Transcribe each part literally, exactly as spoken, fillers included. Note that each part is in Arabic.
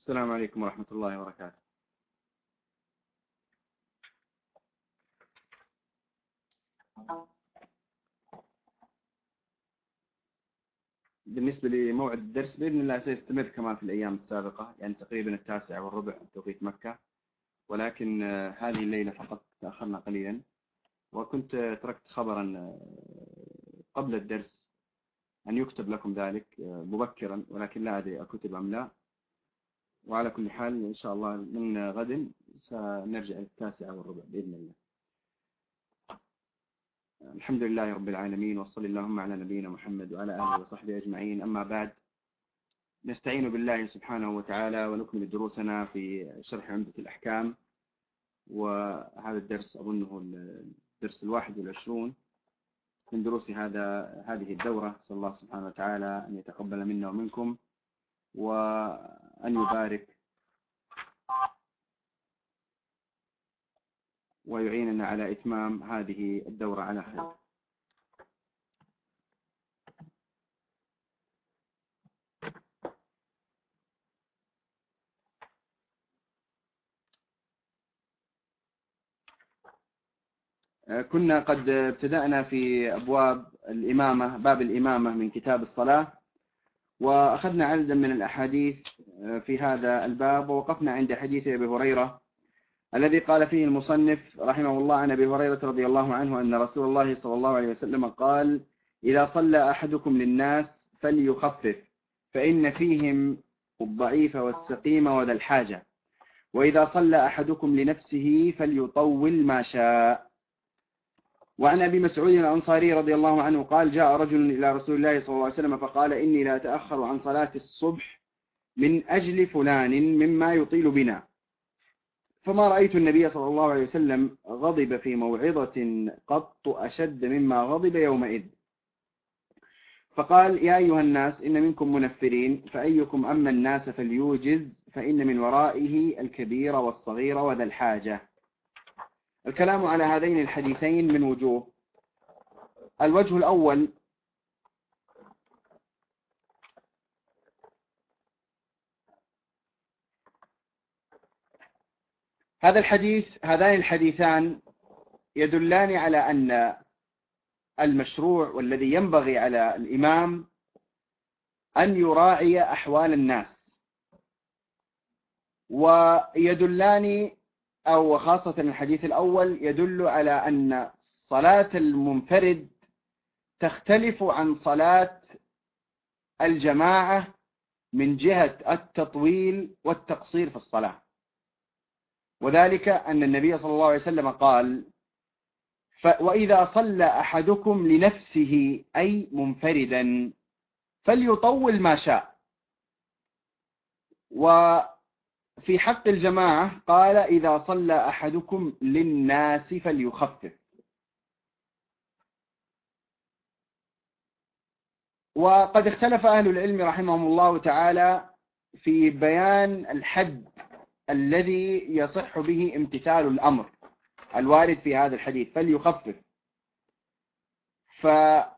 السلام عليكم ورحمة الله وبركاته. بالنسبة لموعد الدرس بإذن الله سيستمر كما في الأيام السابقة، يعني تقريبا التاسع والربع توقيت مكة، ولكن هذه الليلة فقط تأخرنا قليلا، وكنت تركت خبرا قبل الدرس أن يكتب لكم ذلك مبكرا، ولكن لا أدري أكتب أم لا. وعلى كل حال إن شاء الله من غد سنرجع للتاسع والربع بإذن الله. الحمد لله رب العالمين، وصلى اللهم على نبينا محمد وعلى آله وصحبه أجمعين. أما بعد، نستعين بالله سبحانه وتعالى ونكمل دروسنا في شرح عمدة الأحكام، وهذا الدرس أظنه الدرس الواحد والعشرون من دروس هذا هذه الدورة. أسأل الله سبحانه وتعالى أن يتقبل منا ومنكم، وأن يبارك ويعيننا على إتمام هذه الدورة على خير. كنا قد ابتدأنا في أبواب الإمامة، باب الإمامة من كتاب الصلاة، وأخذنا عددا من الأحاديث في هذا الباب، ووقفنا عند حديث أبي هريرة الذي قال فيه المصنف رحمه الله عن أبي هريرة رضي الله عنه أن رسول الله صلى الله عليه وسلم قال: إذا صلى أحدكم للناس فليخفف، فإن فيهم الضعيف والسقيم وذا الحاجة، وإذا صلى أحدكم لنفسه فليطول ما شاء. وعن أبي مسعود الأنصاري رضي الله عنه قال: جاء رجل إلى رسول الله صلى الله عليه وسلم فقال: إني لا أتأخر عن صلاة الصبح من أجل فلان مما يطيل بنا. فما رأيت النبي صلى الله عليه وسلم غضب في موعظة قط أشد مما غضب يومئذ. فقال: يا أيها الناس، إن منكم منفرين، فأيكم أما الناس فليوجز، فإن من ورائه الكبير والصغير وذا الحاجة. الكلام على هذين الحديثين من وجوه. الوجه الأول: هذا الحديث هذان الحديثان يدلان على أن المشروع والذي ينبغي على الإمام أن يراعي أحوال الناس، ويدلان أو خاصة الحديث الأول يدل على أن صلاة المنفرد تختلف عن صلاة الجماعة من جهة التطويل والتقصير في الصلاة، وذلك أن النبي صلى الله عليه وسلم قال: وإذا صلى أحدكم لنفسه أي منفردا فليطول ما شاء. وفي حق الجماعة قال: إذا صلى أحدكم للناس فليخفف. وقد اختلف أهل العلم رحمهم الله تعالى في بيان الحد الذي يصح به امتثال الأمر الوارد في هذا الحديث فليخفف. فما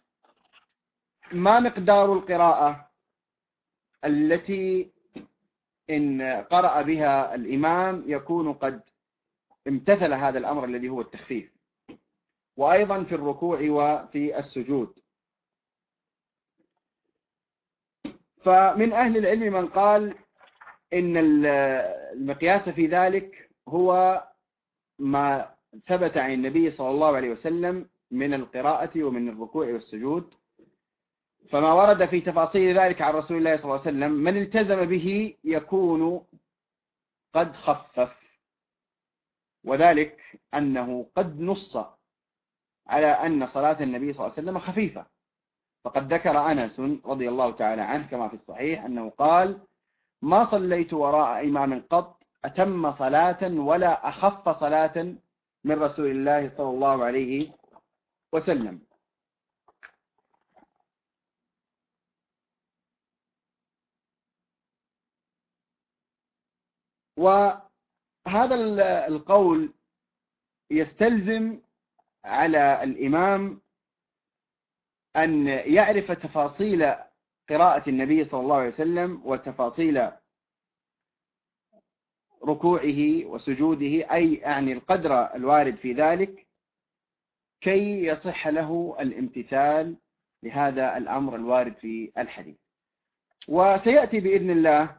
مقدار القراءة التي إن قرأ بها الإمام يكون قد امتثل هذا الأمر الذي هو التخفيف، وأيضا في الركوع وفي السجود؟ فمن أهل العلم من قال إن المقياس في ذلك هو ما ثبت عن النبي صلى الله عليه وسلم من القراءة ومن الركوع والسجود، فما ورد في تفاصيل ذلك عن رسول الله صلى الله عليه وسلم من التزم به يكون قد خفف، وذلك أنه قد نص على أن صلاة النبي صلى الله عليه وسلم خفيفة. فقد ذكر أنس رضي الله تعالى عنه كما في الصحيح أنه قال: ما صليت وراء إمام قط أتم صلاة ولا أخف صلاة من رسول الله صلى الله عليه وسلم. وهذا القول يستلزم على الإمام أن يعرف تفاصيل قراءة النبي صلى الله عليه وسلم وتفاصيل ركوعه وسجوده، أي يعني القدر الوارد في ذلك، كي يصح له الامتثال لهذا الأمر الوارد في الحديث. وسيأتي بإذن الله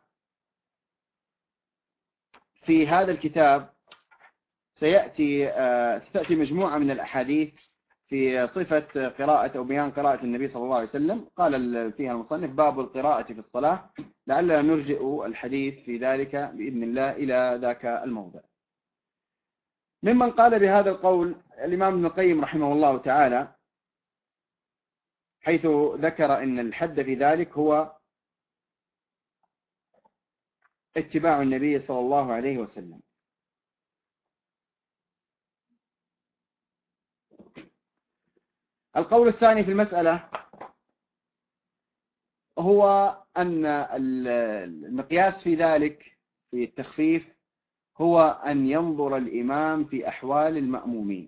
في هذا الكتاب سيأتي ستأتي مجموعة من الأحاديث في صفة قراءة أو بيان قراءة النبي صلى الله عليه وسلم. قال فيها المصنف: باب القراءة في الصلاة، لعلنا نرجئ الحديث في ذلك بإذن الله إلى ذاك الموضع. ممن قال بهذا القول الإمام ابن القيم رحمه الله تعالى، حيث ذكر أن الحد في ذلك هو اتباع النبي صلى الله عليه وسلم. القول الثاني في المسألة هو أن المقياس في ذلك في التخفيف هو أن ينظر الإمام في أحوال المأمومين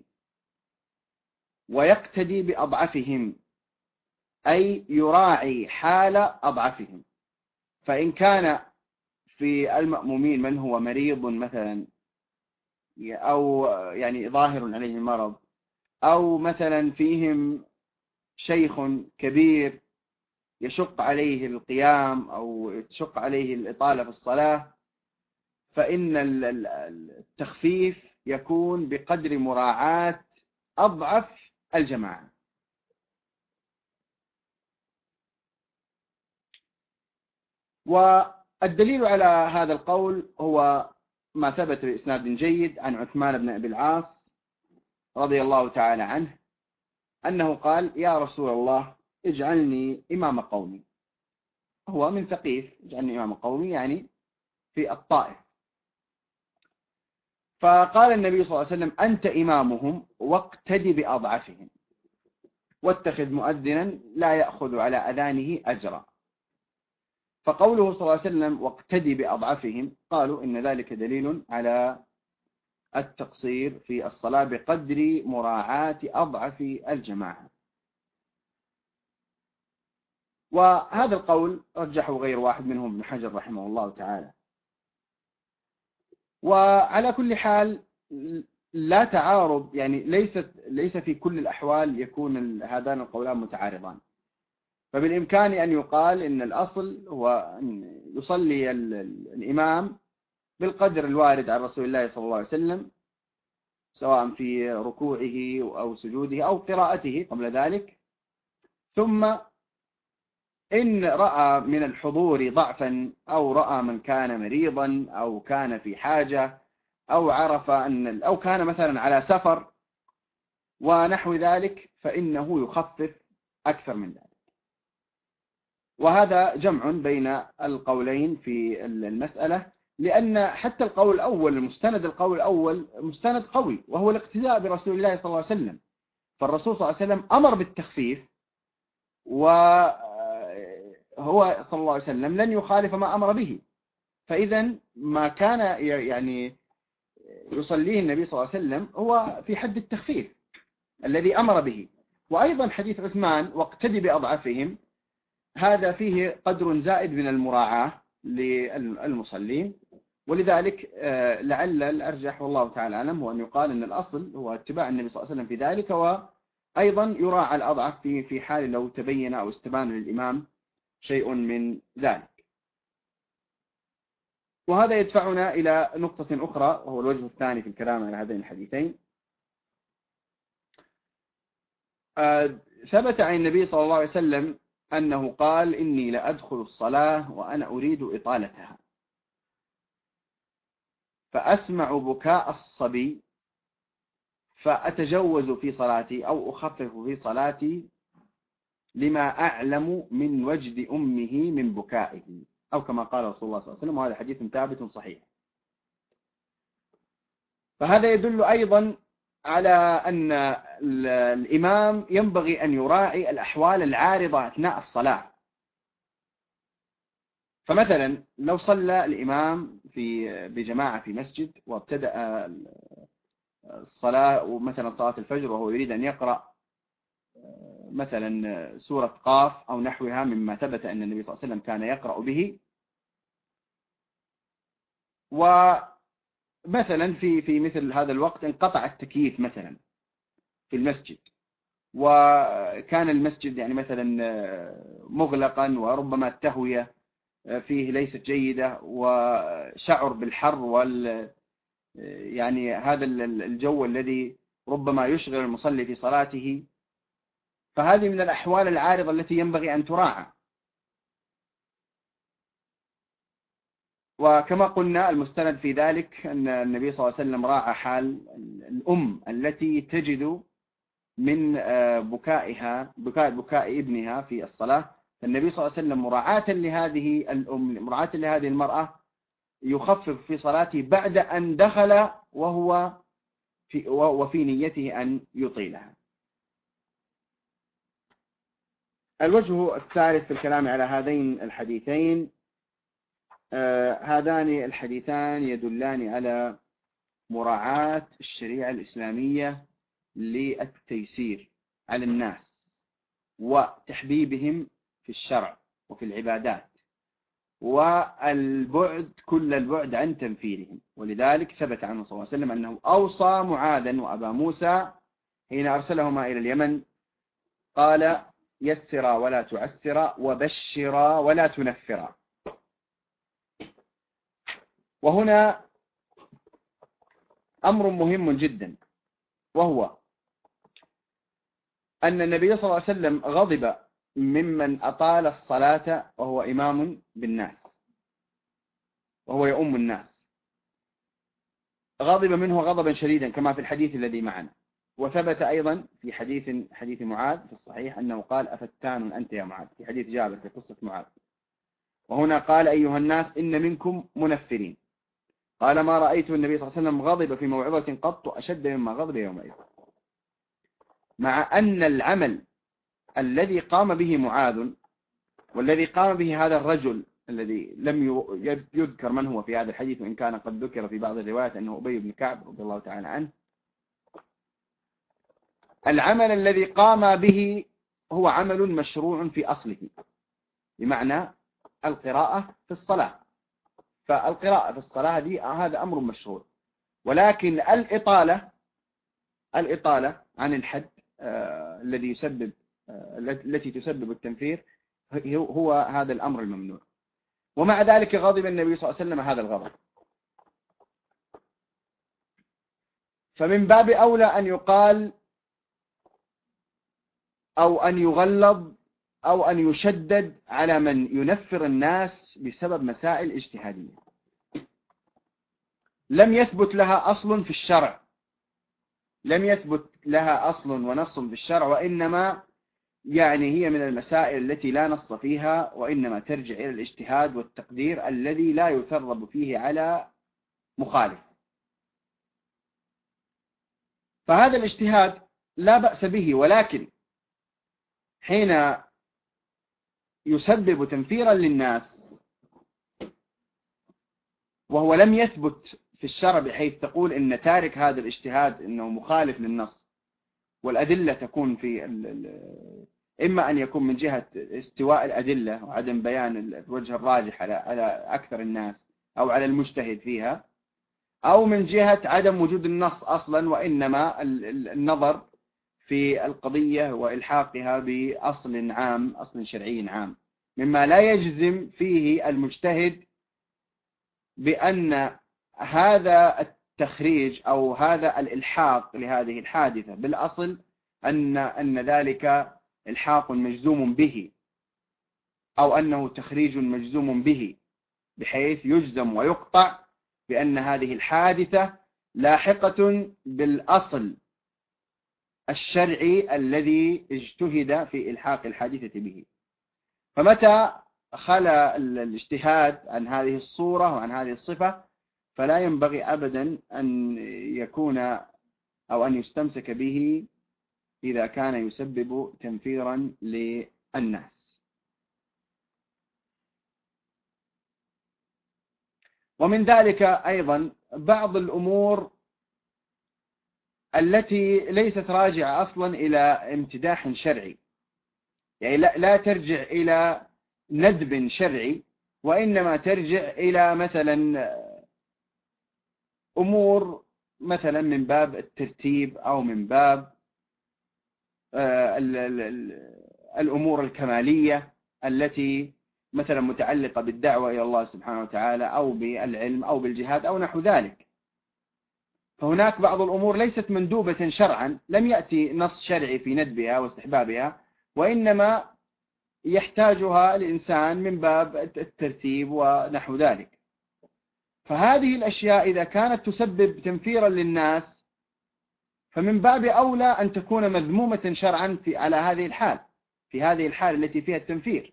ويقتدي بأضعفهم، أي يراعي حال أضعفهم. فإن كان في المأمومين من هو مريض مثلا، أو يعني ظاهر عليه المرض، أو مثلا فيهم شيخ كبير يشق عليه القيام أو يشق عليه الإطالة في الصلاة، فإن التخفيف يكون بقدر مراعاة أضعف الجماعة. والدليل على هذا القول هو ما ثبت بإسناد جيد عن عثمان بن أبي العاص رضي الله تعالى عنه أنه قال: يا رسول الله اجعلني إمام قومي. هو من ثقيف، اجعلني إمام قومي يعني في الطائف. فقال النبي صلى الله عليه وسلم: أنت إمامهم واقتدي بأضعفهم، واتخذ مؤذنا لا يأخذ على أذانه أجرا. فقوله صلى الله عليه وسلم واقتدي بأضعفهم، قالوا إن ذلك دليل على التقصير في الصلاة بقدر مراعاة أضعف الجماعة. وهذا القول رجحه غير واحد منهم ابن حجر رحمه الله تعالى. وعلى كل حال لا تعارض، يعني ليست ليس في كل الأحوال يكون هذان القولان متعارضان. فبالإمكان أن يقال إن الأصل هو أن يصلي الإمام بالقدر الوارد عن رسول الله صلى الله عليه وسلم، سواء في ركوعه أو سجوده أو قراءته قبل ذلك. ثم إن رأى من الحضور ضعفا، أو رأى من كان مريضا، أو كان في حاجة، أو عرف أن أو كان مثلا على سفر ونحو ذلك، فإنه يخفف أكثر من ذلك. وهذا جمع بين القولين في المسألة، لأن حتى القول الأول المستند القول الأول مستند قوي، وهو الاقتداء برسول الله صلى الله عليه وسلم. فالرسول صلى الله عليه وسلم أمر بالتخفيف، وهو صلى الله عليه وسلم لن يخالف ما أمر به. فإذا ما كان يعني يصليه النبي صلى الله عليه وسلم هو في حد التخفيف الذي أمر به. وأيضا حديث عثمان واقتدي بأضعفهم، هذا فيه قدر زائد من المراعاة للمصلين. ولذلك لعل الأرجح والله تعالى أعلم هو أن يقال أن الأصل هو اتباع النبي صلى الله عليه وسلم في ذلك، وأيضا يراعى الأضعف في في حال لو تبين أو استبان للإمام شيء من ذلك. وهذا يدفعنا إلى نقطة أخرى، وهو الوجه الثاني في الكلام على هذين الحديثين. ثبت عن النبي صلى الله عليه وسلم أنه قال: إني لأدخل الصلاة وأنا أريد إطالتها، فأسمع بكاء الصبي فأتجوز في صلاتي أو أخفف في صلاتي لما أعلم من وجد أمه من بكائه، أو كما قال رسول الله صلى الله عليه وسلم. وهذا حديث ثابت صحيح. فهذا يدل أيضا على أن الإمام ينبغي أن يراعي الأحوال العارضة أثناء الصلاة. فمثلا لو صلى الإمام في بجماعة في مسجد وابتدأ الصلاة، ومثلا صلاة الفجر، وهو يريد أن يقرأ مثلا سورة قاف أو نحوها مما ثبت أن النبي صلى الله عليه وسلم كان يقرأ به، مثلا في في مثل هذا الوقت انقطع التكييف مثلا في المسجد، وكان المسجد يعني مثلا مغلقا، وربما التهوية فيه ليست جيدة، وشعر بالحر وال يعني هذا الجو الذي ربما يشغل المصلي في صلاته، فهذه من الأحوال العارضة التي ينبغي أن تراعى. وكما قلنا المستند في ذلك أن النبي صلى الله عليه وسلم راعى حال الأم التي تجد من بكائها بكاء بكاء ابنها في الصلاة، فالنبي صلى الله عليه وسلم مراعاة لهذه الأم مراعاة لهذه المرأة يخفف في صلاته بعد أن دخل وهو في وفي نيته أن يطيلها. الوجه الثالث في الكلام على هذين الحديثين، آه هذان الحديثان يدلان على مراعاة الشريعة الإسلامية للتيسير على الناس وتحبيبهم في الشرع وفي العبادات، والبعد كل البعد عن تنفيرهم. ولذلك ثبت عنه صلى الله عليه وسلم أنه أوصى معاذا وأبا موسى حين أرسلهما إلى اليمن، قال: يسرا ولا تعسرا، وبشرا ولا تنفرا. وهنا أمر مهم جدا، وهو أن النبي صلى الله عليه وسلم غضب ممن أطال الصلاة وهو إمام بالناس وهو يؤم الناس، غضب منه غضبا شديدا كما في الحديث الذي معنا. وثبت أيضا في حديث حديث معاذ في الصحيح أنه قال: أفتان أنت يا معاذ، في حديث جابر في قصة معاذ. وهنا قال: أيها الناس إن منكم منفرين. قال: ما رأيت النبي صلى الله عليه وسلم غضب في موعظة قط أشد مما غضب يومئذ. مع أن العمل الذي قام به معاذ والذي قام به هذا الرجل الذي لم يذكر من هو في هذا الحديث، وإن كان قد ذكر في بعض الروايات أنه أبي بن كعب رضي الله تعالى عنه، العمل الذي قام به هو عمل مشروع في أصله، بمعنى القراءة في الصلاة. فالقراءة في الصلاة دي هذا أمر مشروع، ولكن الإطالة الإطالة عن الحد آه الذي يسبب آه التي تسبب التنفير هو هذا الأمر الممنوع. ومع ذلك غضب النبي صلى الله عليه وسلم هذا الغضب. فمن باب أولى أن يقال أو أن يغلظ أو أن يشدد على من ينفر الناس بسبب مسائل اجتهادية لم يثبت لها أصل في الشرع، لم يثبت لها أصل ونص في الشرع، وإنما يعني هي من المسائل التي لا نص فيها، وإنما ترجع إلى الاجتهاد والتقدير الذي لا يثرب فيه على مخالف. فهذا الاجتهاد لا بأس به، ولكن حين يسبب تنفيرا للناس وهو لم يثبت في الشرع بحيث تقول إن تارك هذا الاجتهاد إنه مخالف للنص، والأدلة تكون في إما أن يكون من جهة استواء الأدلة وعدم بيان الوجه الراجح على على أكثر الناس أو على المجتهد فيها، أو من جهة عدم وجود النص أصلا، وإنما النظر في القضية وإلحاقها بأصل عام، أصل شرعي عام، مما لا يجزم فيه المجتهد بأن هذا التخريج أو هذا الإلحاق لهذه الحادثة بالأصل أن أن ذلك إلحاق مجزوم به، أو أنه تخريج مجزوم به، بحيث يجزم ويقطع بأن هذه الحادثة لاحقة بالأصل الشرعي الذي اجتهد في إلحاق الحادثة به. فمتى خلى الاجتهاد عن هذه الصورة وعن هذه الصفة فلا ينبغي أبدا أن يكون أو أن يستمسك به إذا كان يسبب تنفيرا للناس. ومن ذلك أيضا بعض الأمور التي ليست راجعة أصلا إلى امتداح شرعي، يعني لا, لا ترجع إلى ندب شرعي، وإنما ترجع إلى مثلا أمور مثلا من باب الترتيب أو من باب الأمور الكمالية التي مثلا متعلقة بالدعوة إلى الله سبحانه وتعالى أو بالعلم أو بالجهاد أو نحو ذلك. فهناك بعض الأمور ليست مندوبة شرعا، لم يأتي نص شرعي في ندبها واستحبابها، وإنما يحتاجها الإنسان من باب الترتيب ونحو ذلك. فهذه الأشياء إذا كانت تسبب تنفيرا للناس فمن باب أولى أن تكون مذمومة شرعا في على هذه الحال، في هذه الحال التي فيها التنفير.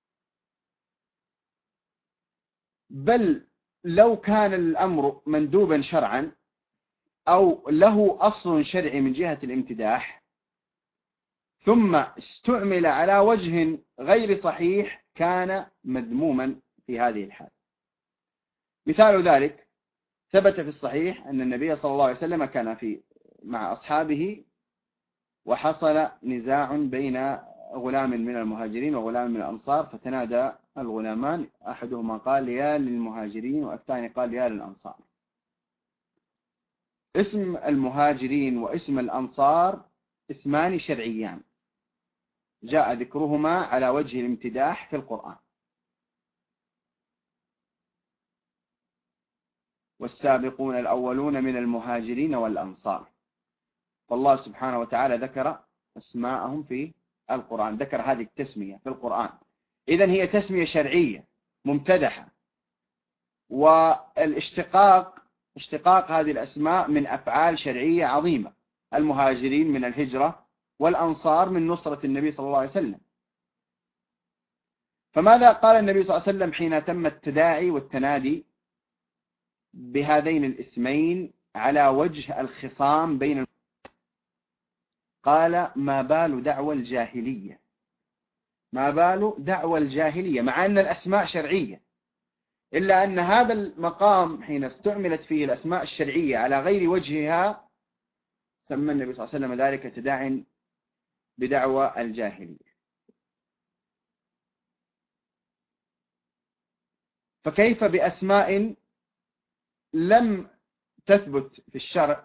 بل لو كان الأمر مندوبا شرعا أو له أصل شرعي من جهة الامتداح ثم استعمل على وجه غير صحيح كان مذموما في هذه الحال. مثال ذلك ثبت في الصحيح أن النبي صلى الله عليه وسلم كان في مع أصحابه وحصل نزاع بين غلام من المهاجرين وغلام من الأنصار، فتنادى الغلامان أحدهما قال يا للمهاجرين والثاني قال يا للأنصار. اسم المهاجرين واسم الأنصار اسمان شرعيان جاء ذكرهما على وجه الامتداح في القرآن. والسابقون الأولون من المهاجرين والأنصار، فالله سبحانه وتعالى ذكر اسماءهم في القرآن، ذكر هذه التسمية في القرآن. إذن هي تسمية شرعية ممتدحة، والاشتقاق اشتقاق هذه الأسماء من أفعال شرعية عظيمة. المهاجرين من الهجرة والأنصار من نصرة النبي صلى الله عليه وسلم. فماذا قال النبي صلى الله عليه وسلم حين تم التداعي والتنادي بهذين الاسمين على وجه الخصام بين؟ قال ما بال دعوى الجاهلية، ما بال دعوى الجاهلية، مع أن الأسماء شرعية، إلا أن هذا المقام حين استعملت فيه الأسماء الشرعية على غير وجهها سمى النبي صلى الله عليه وسلم ذلك تداعي بدعوى الجاهلية. فكيف بأسماء لم تثبت في الشرع،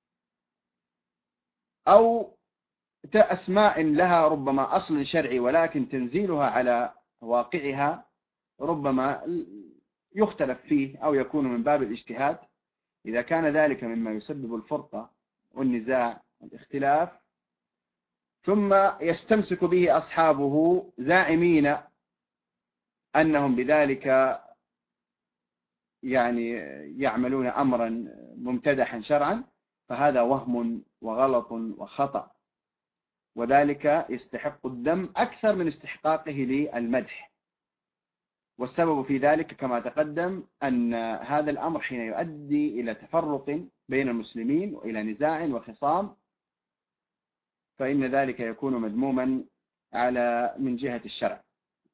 أو أسماء لها ربما أصل شرعي ولكن تنزيلها على واقعها ربما يختلف فيه أو يكون من باب الاجتهاد. إذا كان ذلك مما يسبب الفرقة والنزاع والاختلاف ثم يستمسك به أصحابه زاعمين أنهم بذلك يعني يعملون أمرا ممتدحا شرعا، فهذا وهم وغلط وخطأ، وذلك يستحق الذم أكثر من استحقاقه للمدح. والسبب في ذلك كما تقدم أن هذا الأمر حين يؤدي إلى تفرق بين المسلمين وإلى نزاع وخصام فإن ذلك يكون مذموما على من جهة الشرع.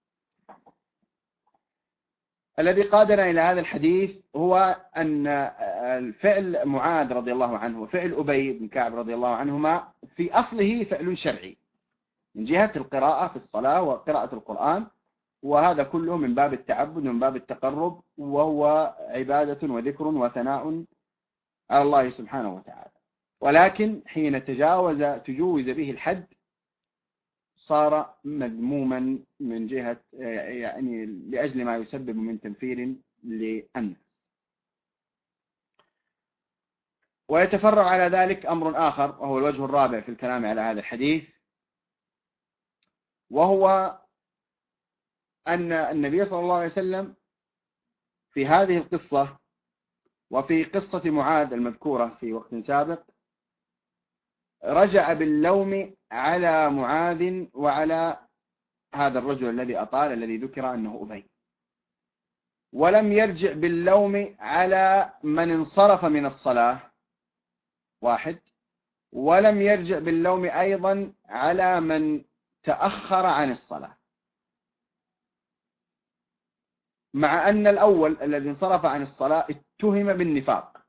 الذي قادنا إلى هذا الحديث هو أن الفعل معاذ رضي الله عنه وفعل أبي بن كعب رضي الله عنهما في أصله فعل شرعي من جهة القراءة في الصلاة وقراءة القرآن، وهذا كله من باب التعبد ومن باب التقرب، وهو عبادة وذكر وثناء على الله سبحانه وتعالى. ولكن حين تجاوز تجوز به الحد صار مذموما من جهة يعني لأجل ما يسبب من تنفير للناس. ويتفرع على ذلك أمر آخر وهو الوجه الرابع في الكلام على هذا الحديث، وهو أن النبي صلى الله عليه وسلم في هذه القصة وفي قصة معاذ المذكورة في وقت سابق رجع باللوم على معاذ وعلى هذا الرجل الذي أطال الذي ذكر أنه أبي، ولم يرجع باللوم على من انصرف من الصلاة واحد، ولم يرجع باللوم أيضا على من تأخر عن الصلاة، مع أن الأول الذي انصرف عن الصلاة اتهم بالنفاق.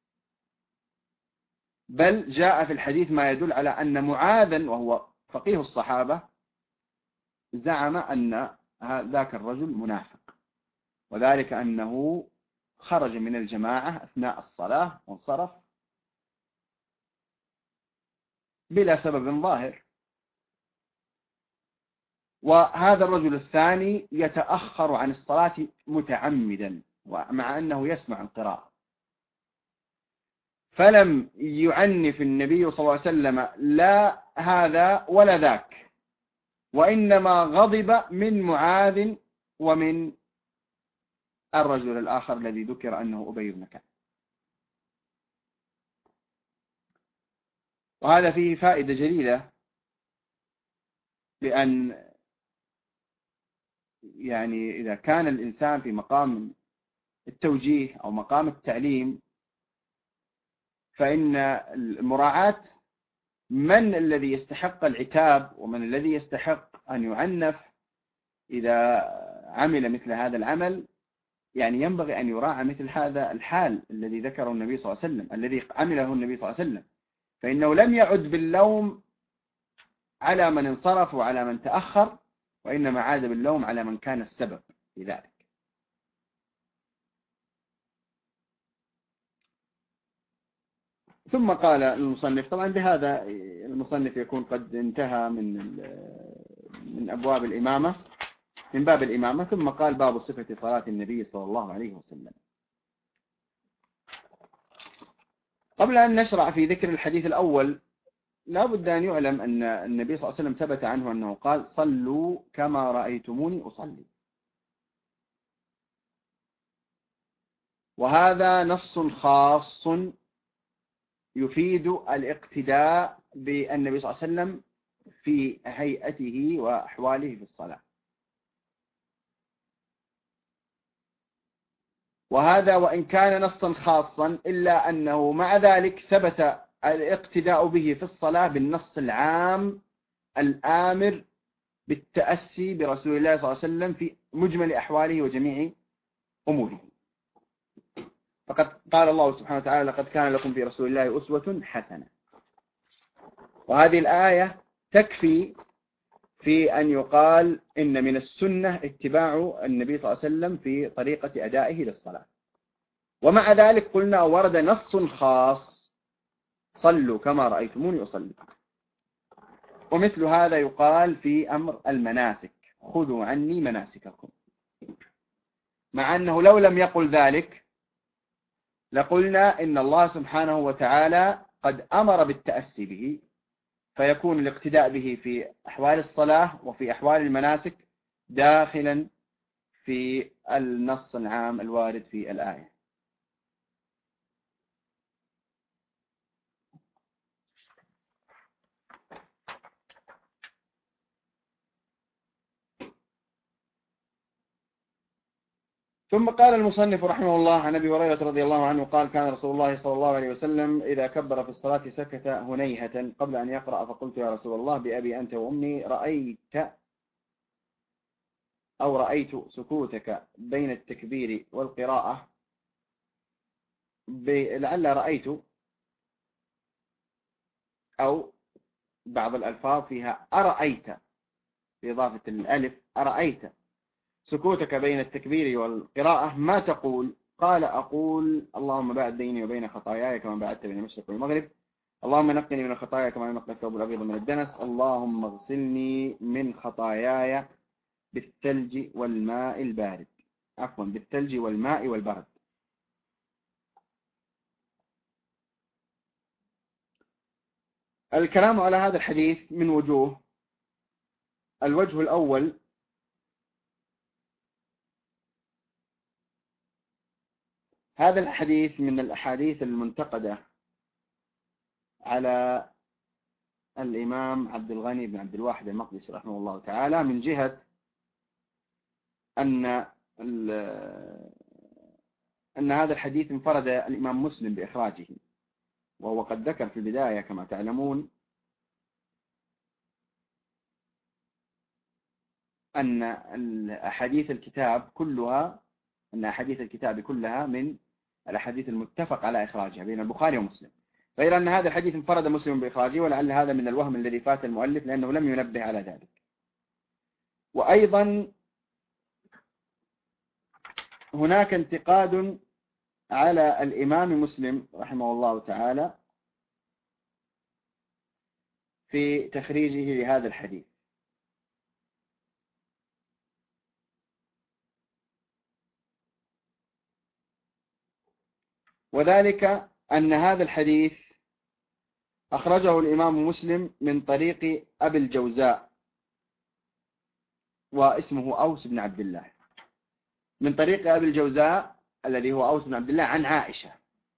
بل جاء في الحديث ما يدل على أن معاذا وهو فقيه الصحابة زعم أن ذاك الرجل منافق، وذلك أنه خرج من الجماعة أثناء الصلاة وانصرف بلا سبب ظاهر. وهذا الرجل الثاني يتأخر عن الصلاة متعمدا ومع أنه يسمع القراءة، فلم يعنف النبي صلى الله عليه وسلم لا هذا ولا ذاك، وإنما غضب من معاذ ومن الرجل الآخر الذي ذكر أنه أبي بن كعب. وهذا فيه فائدة جليلة، لأن يعني إذا كان الإنسان في مقام التوجيه أو مقام التعليم، فإن المراعاة من الذي يستحق العتاب ومن الذي يستحق أن يعنف إذا عمل مثل هذا العمل، يعني ينبغي أن يراعى مثل هذا الحال الذي ذكره النبي صلى الله عليه وسلم، الذي عمله النبي صلى الله عليه وسلم، فإنه لم يعد باللوم على من انصرف وعلى من تأخر، وإنما عاد باللوم على من كان السبب في ذلك. ثم قال المصنف، طبعا بهذا المصنف يكون قد انتهى من من أبواب الإمامة، من باب الإمامة. ثم قال باب صفة صلاة النبي صلى الله عليه وسلم. قبل أن نشرع في ذكر الحديث الأول، لا بد أن يعلم أن النبي صلى الله عليه وسلم ثبت عنه أنه قال صلوا كما رأيتموني أصلي، وهذا نص خاص يفيد الاقتداء بالنبي صلى الله عليه وسلم في هيئته وأحواله في الصلاة. وهذا وإن كان نصا خاصا إلا أنه مع ذلك ثبت الاقتداء به في الصلاة بالنص العام الآمر بالتأسي برسول الله صلى الله عليه وسلم في مجمل أحواله وجميع أموره. فقد قال الله سبحانه وتعالى لقد كان لكم في رسول الله أسوة حسنة، وهذه الآية تكفي في أن يقال إن من السنة اتباع النبي صلى الله عليه وسلم في طريقة أدائه للصلاة. ومع ذلك قلنا ورد نص خاص صلوا كما رأيتموني أصلي، ومثل هذا يقال في أمر المناسك خذوا عني مناسككم، مع أنه لو لم يقل ذلك لقلنا إن الله سبحانه وتعالى قد أمر بالتأسي به، فيكون الاقتداء به في أحوال الصلاة وفي أحوال المناسك داخلا في النص العام الوارد في الآية. ثم قال المصنف رحمه الله عن أبي هريرة رضي الله عنه قال كان رسول الله صلى الله عليه وسلم إذا كبر في الصلاة سكت هنيهة قبل أن يقرأ، فقلت يا رسول الله بأبي أنت وأمي رأيت أو رأيت سكوتك بين التكبير والقراءة، لعل رأيت أو بعض الألفاظ فيها أرأيت بإضافة الألف أرأيت سكوتك بين التكبير والقراءة ما تقول؟ قال أقول اللهم باعد بيني وبين خطاياي كما باعدت بين المشرق والمغرب، اللهم نقني من الخطايا كما ينقى الثوب الأبيض من الدنس، اللهم اغسلني من خطاياي بالثلج والماء البارد، عفوا بالثلج والماء والبرد. الكلام على هذا الحديث من وجوه. الوجه الأول هذا الحديث من الأحاديث المنتقدة على الإمام عبد الغني بن عبد الواحد المقدسي رحمه الله تعالى، من جهة أن أن هذا الحديث انفرد الإمام مسلم بإخراجه، وهو قد ذكر في البداية كما تعلمون أن الأحاديث الكتاب كلها أن أحاديث الكتاب كلها من الأحاديث المتفق على إخراجها بين البخاري ومسلم، غير أن هذا الحديث انفرد مسلم بإخراجه، ولعل هذا من الوهم الذي فات المؤلف لأنه لم ينبه على ذلك. وأيضا هناك انتقاد على الإمام مسلم رحمه الله تعالى في تخريجه لهذا الحديث. وذلك أن هذا الحديث أخرجه الإمام مسلم من طريق أبي الجوزاء، واسمه أوس بن عبد الله، من طريق أبي الجوزاء الذي هو أوس بن عبد الله عن عائشة.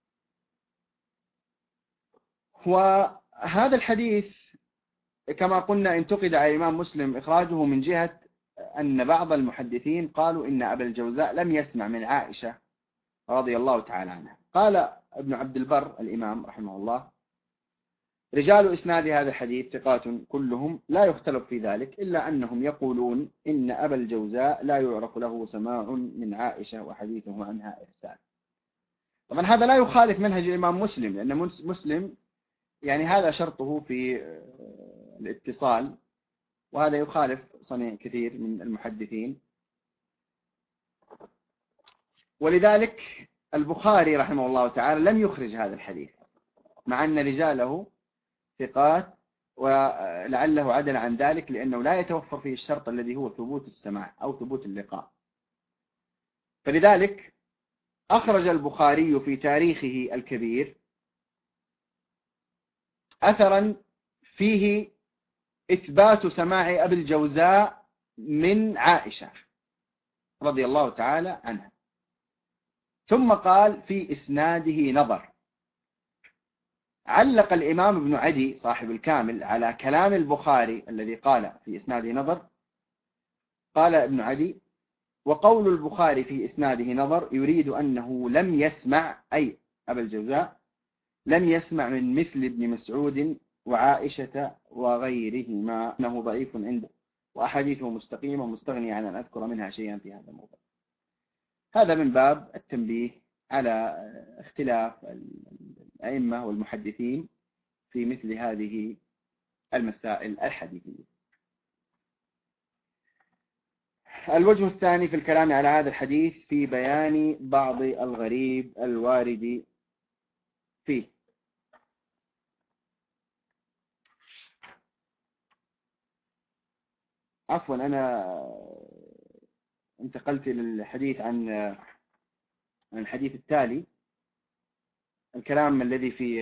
وهذا الحديث كما قلنا انتقد على الإمام مسلم إخراجه من جهة أن بعض المحدثين قالوا إن أبا الجوزاء لم يسمع من عائشة رضي الله تعالى عنها. قال ابن عبد البر الإمام رحمه الله: رجال إسناد هذا الحديث ثقات كلهم لا يختلف في ذلك، إلا أنهم يقولون إن أبا الجوزاء لا يعرف له سماع من عائشة وحديثه عنها إرسال. طبعا هذا لا يخالف منهج الإمام مسلم، لأن مسلم يعني هذا شرطه في الاتصال، وهذا يخالف صنيع كثير من المحدثين. ولذلك البخاري رحمه الله تعالى لم يخرج هذا الحديث، مع أن رجاله ثقات، ولعله عدل عن ذلك لأنه لا يتوفر فيه الشرط الذي هو ثبوت السماع أو ثبوت اللقاء. فلذلك أخرج البخاري في تاريخه الكبير أثرا فيه إثبات سماع أبي الجوزاء من عائشة رضي الله تعالى عنها، ثم قال في إسناده نظر. علق الإمام ابن عدي صاحب الكامل على كلام البخاري الذي قال في إسناده نظر. قال ابن عدي: وقول البخاري في إسناده نظر يريد أنه لم يسمع، أي أبا الجوزاء لم يسمع من مثل ابن مسعود وعائشة وغيرهما، أنه ضعيف عنده وأحاديثه مستقيمة مستغنية عن أن أذكر منها شيئا في هذا الموضوع. هذا من باب التنبيه على اختلاف الأئمة والمحدثين في مثل هذه المسائل الحديثية. الوجه الثاني في الكلام على هذا الحديث في بيان بعض الغريب الوارد فيه. عفوا أنا انتقلت للحديث عن عن الحديث التالي. الكلام الذي في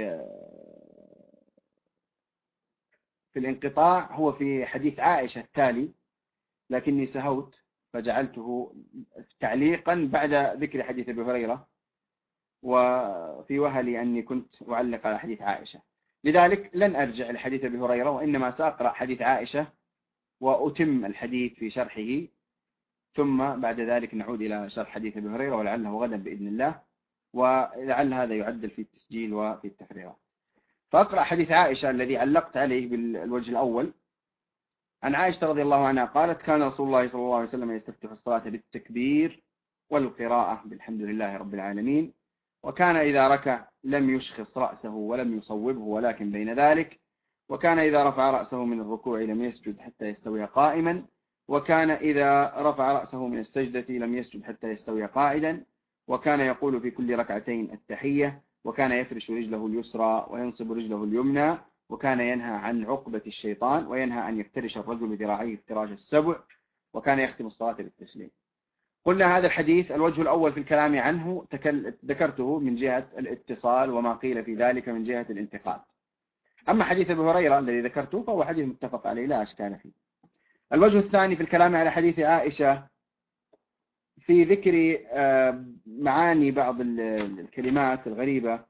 في الانقطاع هو في حديث عائشة التالي، لكني سهوت فجعلته تعليقا بعد ذكر حديث أبي هريرة، وفي وهلي أني كنت أعلق على حديث عائشة، لذلك لن أرجع لحديث أبي هريرة، وإنما سأقرأ حديث عائشة وأتم الحديث في شرحه، ثم بعد ذلك نعود إلى شرح حديث أبي هريرة، ولعله غدا بإذن الله، ولعل هذا يعدل في التسجيل وفي التفريغات. فأقرأ حديث عائشة الذي علقت عليه بالوجه الأول. عن عائشة رضي الله عنها قالت: كان رسول الله صلى الله عليه وسلم يستفتح الصلاة بالتكبير والقراءة بالحمد لله رب العالمين، وكان إذا ركع لم يشخص رأسه ولم يصوبه ولكن بين ذلك، وكان إذا رفع رأسه من الركوع لم يسجد حتى يستوي قائما، وكان إذا رفع رأسه من السجدة لم يسجد حتى يستوي قاعدا، وكان يقول في كل ركعتين التحية، وكان يفرش رجله اليسرى وينصب رجله اليمنى، وكان ينهى عن عقبة الشيطان، وينهى أن يفترش الرجل ذراعيه افتراش السبع، وكان يختم الصلاة بالتسليم. قلنا هذا الحديث الوجه الأول في الكلام عنه ذكرته من جهة الاتصال وما قيل في ذلك من جهة الانتقاد. أما حديث أبي هريرة الذي ذكرته فهو حديث متفق عليه لا أشكال فيه. الوجه الثاني في الكلام على حديث عائشة في ذكر معاني بعض الكلمات الغريبة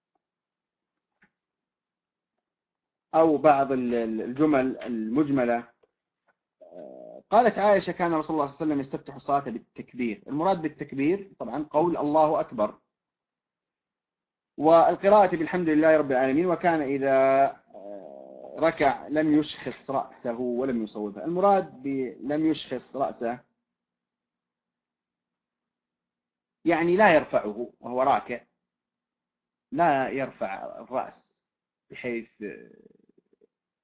أو بعض الجمل المجملة. قالت عائشة: كان رسول الله صلى الله عليه وسلم يستفتح الصلاة بالتكبير. المراد بالتكبير طبعا قول الله أكبر، والقراءة بالحمد لله رب العالمين، وكان إذا ركع لم يشخص رأسه ولم يصوبه. المراد بلم يشخص رأسه يعني لا يرفعه وهو راكع، لا يرفع الرأس بحيث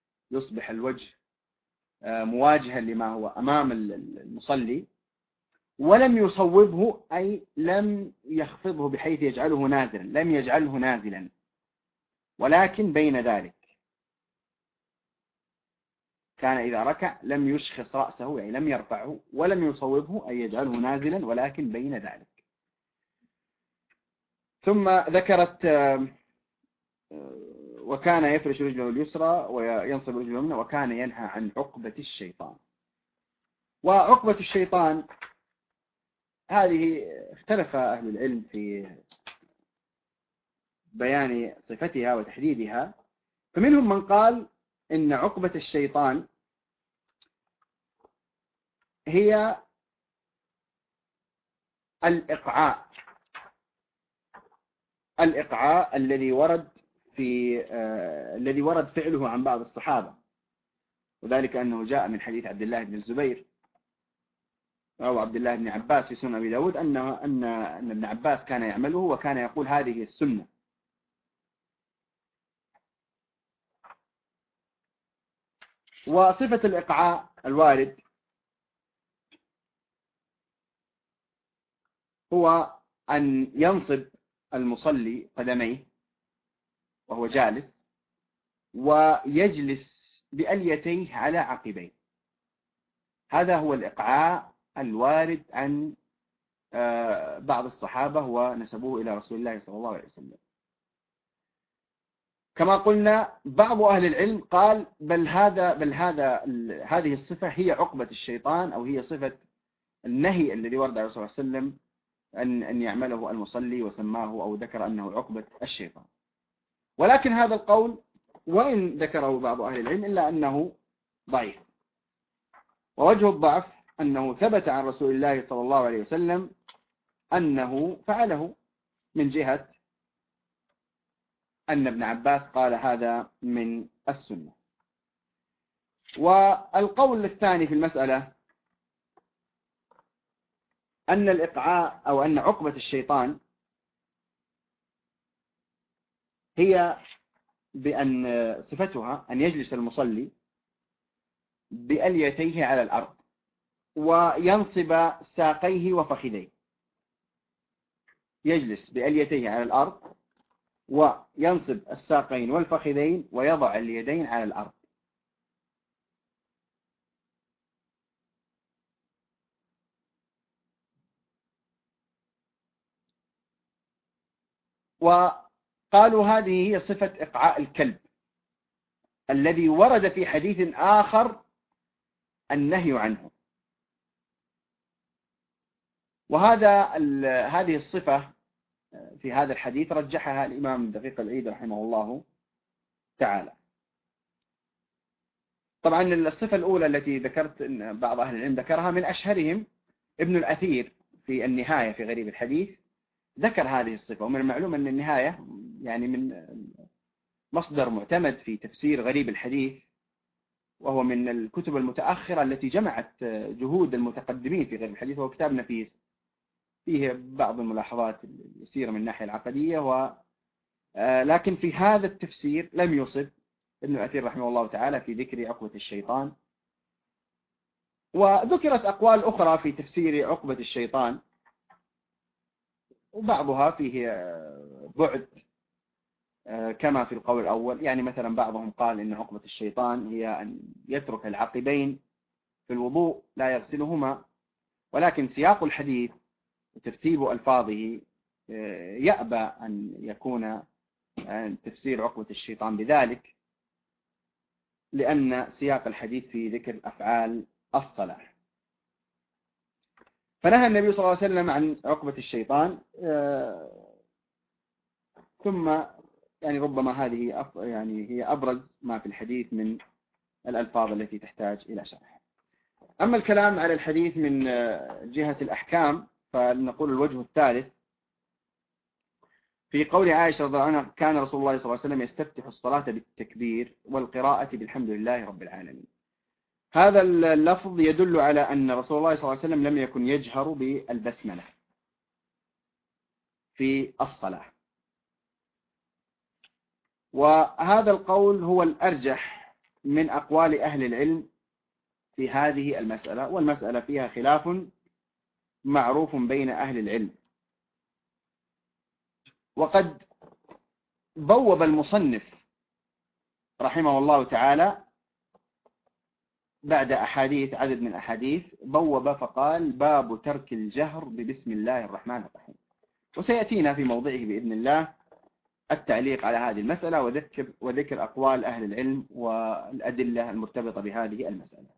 يصبح الوجه مواجها لما هو أمام المصلي، ولم يصوبه أي لم يخفضه بحيث يجعله نازلا، لم يجعله نازلا، ولكن بين ذلك. كان إذا ركع لم يشخص رأسه أي لم يرفعه، ولم يصوبه أي يجعله نازلا، ولكن بين ذلك. ثم ذكرت وكان يفرش رجله اليسرى وينصب رجله اليمنى، وكان ينهى عن عقبة الشيطان. وعقبة الشيطان هذه اختلف أهل العلم في بيان صفتها وتحديدها، فمنهم من قال إن عقبة الشيطان هي الإقعاء الإقعاء الذي ورد في آه الذي ورد فعله عن بعض الصحابة، وذلك أنه جاء من حديث عبد الله بن الزبير أو عبد الله بن عباس في سنن أبي داود أنه أن أن ابن عباس كان يعمله وكان يقول هذه السنة. وصفة الإقعاء الوارد هو أن ينصب المصلي قدميه وهو جالس، ويجلس بأليتيه على عقبيه. هذا هو الإقعاء الوارد عن بعض الصحابة ونسبوه إلى رسول الله صلى الله عليه وسلم. كما قلنا بعض أهل العلم قال بل هذا بل هذا هذه الصفة هي عقبة الشيطان، أو هي صفة النهي الذي ورد على رسول الله صلى الله عليه وسلم أن أن يعمله المصلي، وسماه أو ذكر أنه عقبة الشيطان. ولكن هذا القول وإن ذكره بعض أهل العلم إلا أنه ضعيف، ووجه الضعف أنه ثبت عن رسول الله صلى الله عليه وسلم أنه فعله، من جهة أن ابن عباس قال هذا من السنة. والقول الثاني في المسألة أن الإقعاء أو أن عقبة الشيطان هي بأن صفتها أن يجلس المصلي بأليتيه على الأرض وينصب ساقيه وفخذيه، يجلس بأليتيه على الأرض وينصب الساقين والفخذين ويضع اليدين على الأرض. وقالوا هذه هي صفة إقعاء الكلب الذي ورد في حديث آخر النهي عنه. وهذا هذه الصفة في هذا الحديث رجحها الإمام دقيق العيد رحمه الله تعالى. طبعا الصفة الأولى التي ذكرت إن بعض أهل العلم ذكرها، من أشهرهم ابن الأثير في النهاية في غريب الحديث ذكر هذه الصفة. ومن المعلوم أن النهاية يعني من مصدر معتمد في تفسير غريب الحديث، وهو من الكتب المتأخرة التي جمعت جهود المتقدمين في غريب الحديث، وهو كتاب نفيس فيه بعض الملاحظات اليسيرة من الناحية العقدية، و لكن في هذا التفسير لم يصب ابن الأثير رحمه الله تعالى في ذكر عقبة الشيطان. وذكرت أقوال أخرى في تفسير عقبة الشيطان، وبعضها فيه بعد كما في القول الأول. يعني مثلا بعضهم قال إن عقبة الشيطان هي أن يترك العقبين في الوضوء لا يغسلهما، ولكن سياق الحديث وترتيب ألفاظه يأبى أن يكون تفسير عقبة الشيطان بذلك، لأن سياق الحديث في ذكر أفعال الصلاة. فنهى النبي صلى الله عليه وسلم عن عقبة الشيطان. ثم يعني ربما هذه يعني هي أبرز ما في الحديث من الألفاظ التي تحتاج إلى شرح. أما الكلام على الحديث من جهة الأحكام، فلنقول الوجه الثالث في قول عائشة رضي الله عنها: كان رسول الله صلى الله عليه وسلم يستفتح الصلاة بالتكبير والقراءة بالحمد لله رب العالمين. هذا اللفظ يدل على أن رسول الله صلى الله عليه وسلم لم يكن يجهر بالبسملة في الصلاة، وهذا القول هو الأرجح من أقوال أهل العلم في هذه المسألة. والمسألة فيها خلاف معروف بين أهل العلم. وقد بوب المصنف رحمه الله تعالى بعد أحاديث، عدد من أحاديث، بوب فقال: باب ترك الجهر ببسم الله الرحمن الرحيم. وسيأتينا في موضعه بإذن الله التعليق على هذه المسألة وذكر, وذكر أقوال أهل العلم والأدلة المرتبطة بهذه المسألة.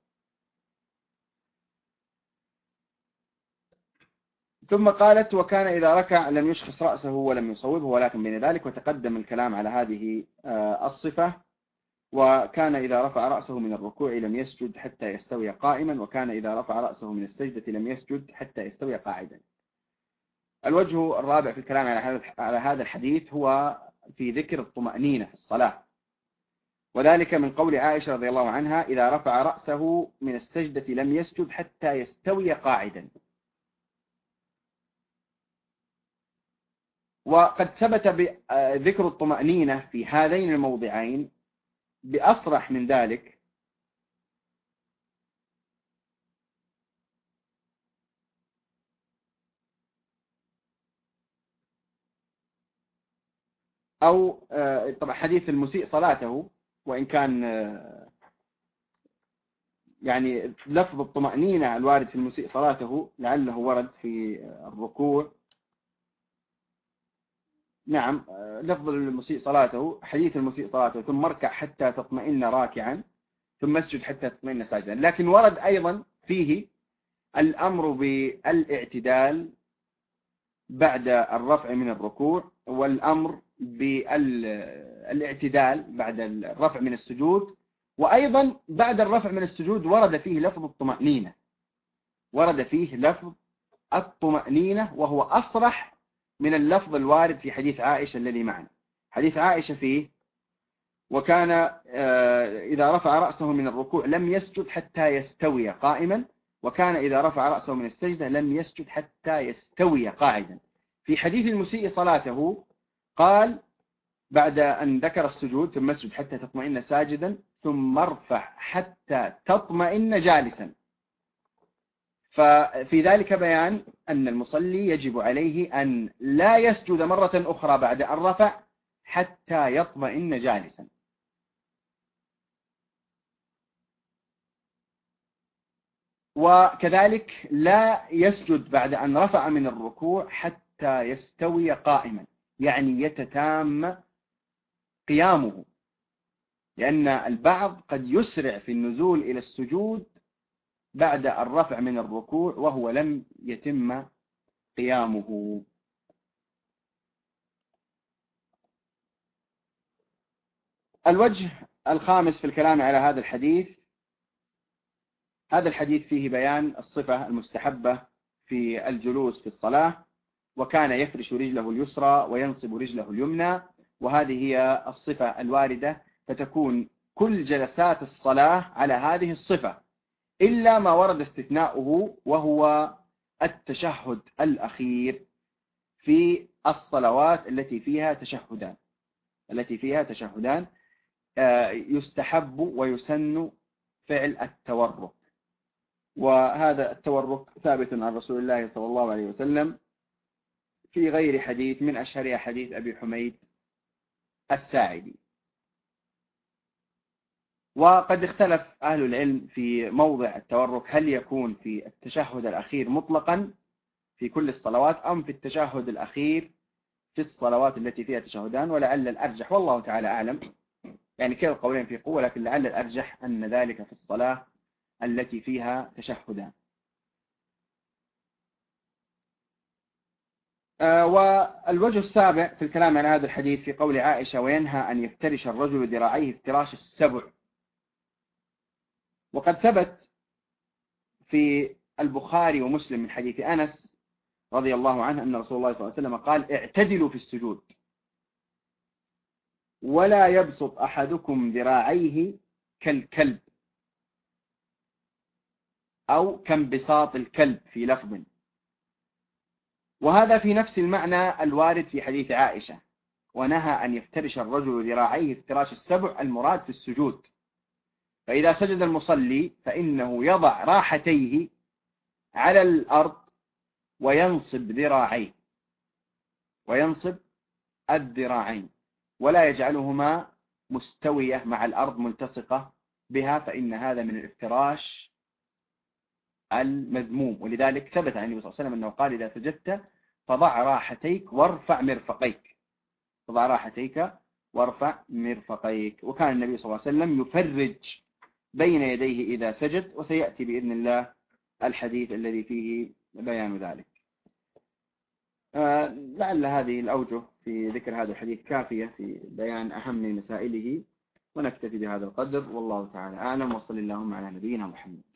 ثم قالت: وكان إذا ركع لم يشخص رأسه ولم يصوبه ولكن بين ذلك. وتقدم الكلام على هذه الصفة. وكان إذا رفع رأسه من الركوع لم يسجد حتى يستوي قائما، وكان إذا رفع رأسه من السجدة لم يسجد حتى يستوي قاعدا. الوجه الرابع في الكلام على هذا الحديث هو في ذكر الطمأنينة في الصلاة، وذلك من قول عائشة رضي الله عنها: إذا رفع رأسه من السجدة لم يسجد حتى يستوي قاعدا. وقد ثبت ذكر الطمأنينة في هذين الموضعين بأصرح من ذلك أو طبعا حديث المسيء صلاته، وإن كان يعني لفظ الطمأنينة الوارد في المسيء صلاته لعله ورد في الركوع. نعم، لفظ المسيء صلاته، حديث المسيء صلاته: ثم اركع حتى تطمئن راكعا ثم اسجد حتى تطمئن ساجدا. لكن ورد أيضا فيه الأمر بالاعتدال بعد الرفع من الركوع، والأمر بالاعتدال بعد الرفع من السجود، وأيضا بعد الرفع من السجود ورد فيه لفظ الطمأنينة، ورد فيه لفظ الطمأنينة وهو أصرح من اللفظ الوارد في حديث عائشة الذي معنا. حديث عائشة فيه: وكان إذا رفع رأسه من الركوع لم يسجد حتى يستوي قائما، وكان إذا رفع رأسه من السجدة لم يسجد حتى يستوي قاعدا. في حديث المسيء صلاته قال بعد أن ذكر السجود: ثم اسجد حتى تطمئن ساجدا ثم ارفع حتى تطمئن جالسا. ففي ذلك بيان أن المصلي يجب عليه أن لا يسجد مرة أخرى بعد أن رفع حتى يطمئن جالسا. وكذلك لا يسجد بعد أن رفع من الركوع حتى يستوي قائما، يعني يتتام قيامه، لأن البعض قد يسرع في النزول إلى السجود بعد الرفع من الركوع وهو لم يتم قيامه. الوجه الخامس في الكلام على هذا الحديث: هذا الحديث فيه بيان الصفة المستحبة في الجلوس في الصلاة، وكان يفرش رجله اليسرى وينصب رجله اليمنى، وهذه هي الصفة الواردة، فتكون كل جلسات الصلاة على هذه الصفة إلا ما ورد استثناؤه، وهو التشهد الأخير في الصلوات التي فيها تشهدان التي فيها تشهدان يستحب ويسن فعل التورك، وهذا التورك ثابت عن رسول الله صلى الله عليه وسلم في غير حديث، من أشهر حديث أبي حميد الساعدي. وقد اختلف أهل العلم في موضع التورك، هل يكون في التشهد الأخير مطلقا في كل الصلوات أم في التشهد الأخير في الصلوات التي فيها تشهدان، ولعل الأرجح والله تعالى أعلم، يعني كلا القولين في قوة، لكن لعل الأرجح أن ذلك في الصلاة التي فيها تشهدان. آه والوجه السابع في الكلام عن هذا الحديث في قول عائشة: وينهى أن يفترش الرجل ذراعيه افتراش السبع. وقد ثبت في البخاري ومسلم من حديث أنس رضي الله عنه أن رسول الله صلى الله عليه وسلم قال: اعتدلوا في السجود ولا يبسط أحدكم ذراعيه كالكلب أو كانبساط الكلب في لفظ. وهذا في نفس المعنى الوارد في حديث عائشة: ونهى أن يفترش الرجل ذراعيه افتراش السبع، المراد في السجود. فإذا سجد المصلي فإنه يضع راحتيه على الأرض وينصب ذراعيه، وينصب الذراعين، ولا يجعلهما مستوية مع الأرض ملتصقة بها، فإن هذا من الافتراش المذموم. ولذلك ثبت عن النبي صلى الله عليه وسلم أنه قال: إذا سجدت فضع راحتيك وارفع مرفقيك، فضع راحتيك وارفع مرفقيك. وكان النبي صلى الله عليه وسلم يفرج بين يديه إذا سجد، وسيأتي بإذن الله الحديث الذي فيه بيان ذلك. آه لعل هذه الأوجه في ذكر هذا الحديث كافية في بيان أهم مسائله، ونكتفي بهذا القدر، والله تعالى أعلم، وصل اللهم على نبينا محمد.